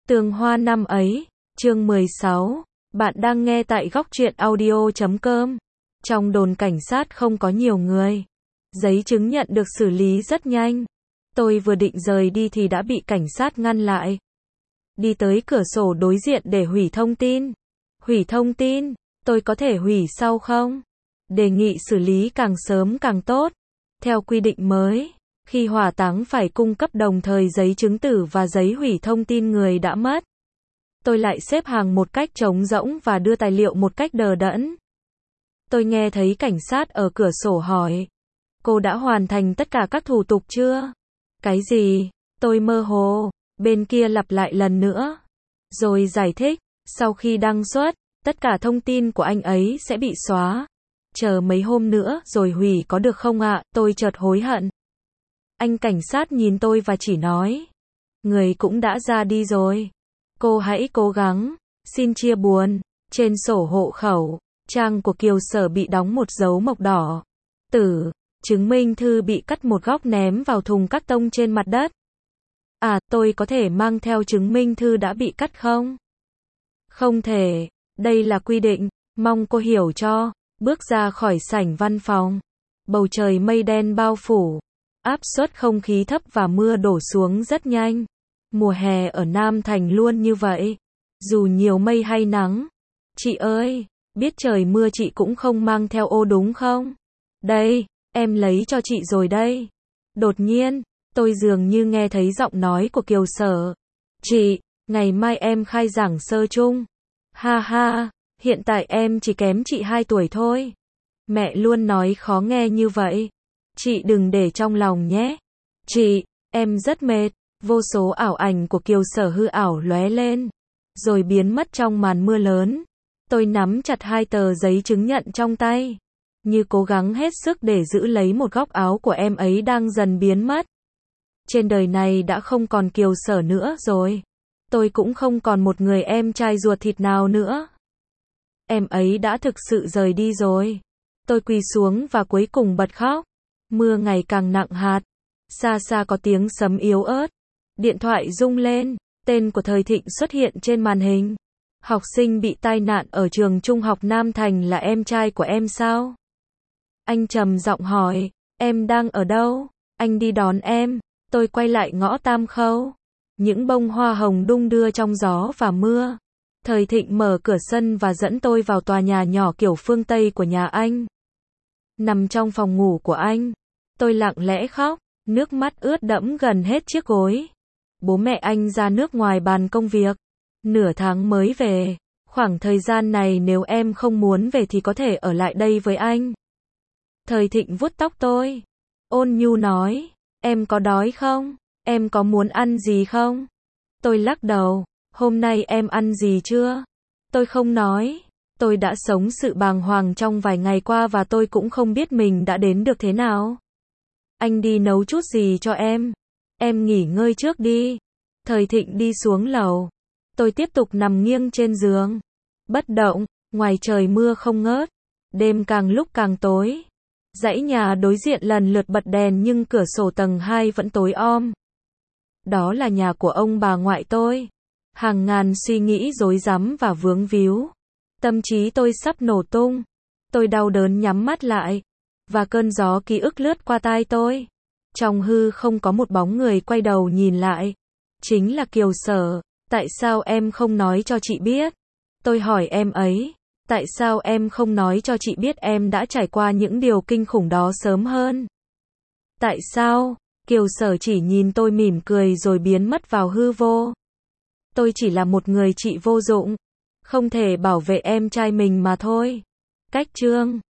Tường Hoa năm ấy, chương 16. Bạn đang nghe tại góc truyện audio.com. Trong đồn cảnh sát không có nhiều người. Giấy chứng nhận được xử lý rất nhanh. Tôi vừa định rời đi thì đã bị cảnh sát ngăn lại. Đi tới cửa sổ đối diện để hủy thông tin. Hủy thông tin? Tôi có thể hủy sau không? Đề nghị xử lý càng sớm càng tốt. Theo quy định mới, khi hỏa táng phải cung cấp đồng thời giấy chứng tử và giấy hủy thông tin người đã mất. Tôi lại xếp hàng một cách trống rỗng và đưa tài liệu một cách đờ đẫn. Tôi nghe thấy cảnh sát ở cửa sổ hỏi: "Cô đã hoàn thành tất cả các thủ tục chưa?" "Cái gì?" Tôi mơ hồ. Bên kia lặp lại lần nữa. Rồi giải thích: "Sau khi đăng xuất, tất cả thông tin của anh ấy sẽ bị xóa. Chờ mấy hôm nữa rồi hủy có được không ạ?" Tôi chợt hối hận. Anh cảnh sát nhìn tôi và chỉ nói: "Người cũng đã ra đi rồi. Cô hãy cố gắng. Xin chia buồn." Trên sổ hộ khẩu, trang của Kiều Sở bị đóng một dấu mộc đỏ. Chứng minh thư bị cắt một góc ném vào thùng cát tông trên mặt đất. Tôi có thể mang theo chứng minh thư đã bị cắt không? Không thể. Đây là quy định, mong cô hiểu cho. Bước ra khỏi sảnh văn phòng. Bầu trời mây đen bao phủ. Áp suất không khí thấp và mưa đổ xuống rất nhanh. Mùa hè ở Nam Thành luôn như vậy. Dù nhiều mây hay nắng. Chị ơi, biết trời mưa chị cũng không mang theo ô đúng không? Đây, em lấy cho chị rồi đây. Đột nhiên, tôi dường như nghe thấy giọng nói của Kiều Sở. "Chị, ngày mai em khai giảng sơ chung." "Ha ha, hiện tại em chỉ kém chị 2 tuổi thôi." Mẹ luôn nói khó nghe như vậy. "Chị đừng để trong lòng nhé." "Chị, em rất mệt." Vô số ảo ảnh của Kiều Sở hư ảo lóe lên, rồi biến mất trong màn mưa lớn. Tôi nắm chặt 2 tờ giấy chứng nhận trong tay, như cố gắng hết sức để giữ lấy một góc áo của em ấy đang dần biến mất. Trên đời này đã không còn Kiều Sở nữa rồi. Tôi cũng không còn một người em trai ruột thịt nào nữa. Em ấy đã thực sự rời đi rồi. Tôi quỳ xuống và cuối cùng bật khóc. Mưa ngày càng nặng hạt. Xa xa có tiếng sấm yếu ớt. Điện thoại rung lên, tên của Thời Thịnh xuất hiện trên màn hình. "Học sinh bị tai nạn ở trường trung học Nam Thành là em trai của em sao?" Anh trầm giọng hỏi. "Em đang ở đâu?" "Anh đi đón em." Tôi quay lại ngõ Tam Khâu. Những bông hoa hồng đung đưa trong gió và mưa. Thời Thịnh mở cửa sân và dẫn tôi vào tòa nhà nhỏ kiểu phương Tây của nhà anh. Nằm trong phòng ngủ của anh, tôi lặng lẽ khóc, nước mắt ướt đẫm gần hết chiếc gối. Bố mẹ anh ra nước ngoài bàn công việc, nửa tháng mới về. "Khoảng thời gian này nếu em không muốn về thì có thể ở lại đây với anh." Thời Thịnh vuốt tóc tôi, ôn nhu nói: "Em có đói không? Em có muốn ăn gì không?" Tôi lắc đầu. "Hôm nay em ăn gì chưa?" Tôi không nói. Tôi đã sống sự bàng hoàng trong vài ngày qua và tôi cũng không biết mình đã đến được thế nào. "Anh đi nấu chút gì cho em. Em nghỉ ngơi trước đi." Thời Thịnh đi xuống lầu. Tôi tiếp tục nằm nghiêng trên giường, bất động. Ngoài trời mưa không ngớt. Đêm càng lúc càng tối. Dãy nhà đối diện lần lượt bật đèn nhưng cửa sổ tầng 2 vẫn tối om. Đó là nhà của ông bà ngoại tôi. Hàng ngàn suy nghĩ rối rắm và vướng víu. Tâm trí tôi sắp nổ tung. Tôi đau đớn nhắm mắt lại. Và cơn gió ký ức lướt qua tai tôi. Trong hư không có một bóng người quay đầu nhìn lại. Chính là Kiều Sở. "Tại sao em không nói cho chị biết?" Tôi hỏi em ấy. "Tại sao em không nói cho chị biết em đã trải qua những điều kinh khủng đó sớm hơn?" "Tại sao?" Kiều Sở chỉ nhìn tôi mỉm cười rồi biến mất vào hư vô. "Tôi chỉ là một người chị vô dụng. Không thể bảo vệ em trai mình mà thôi." Cách chương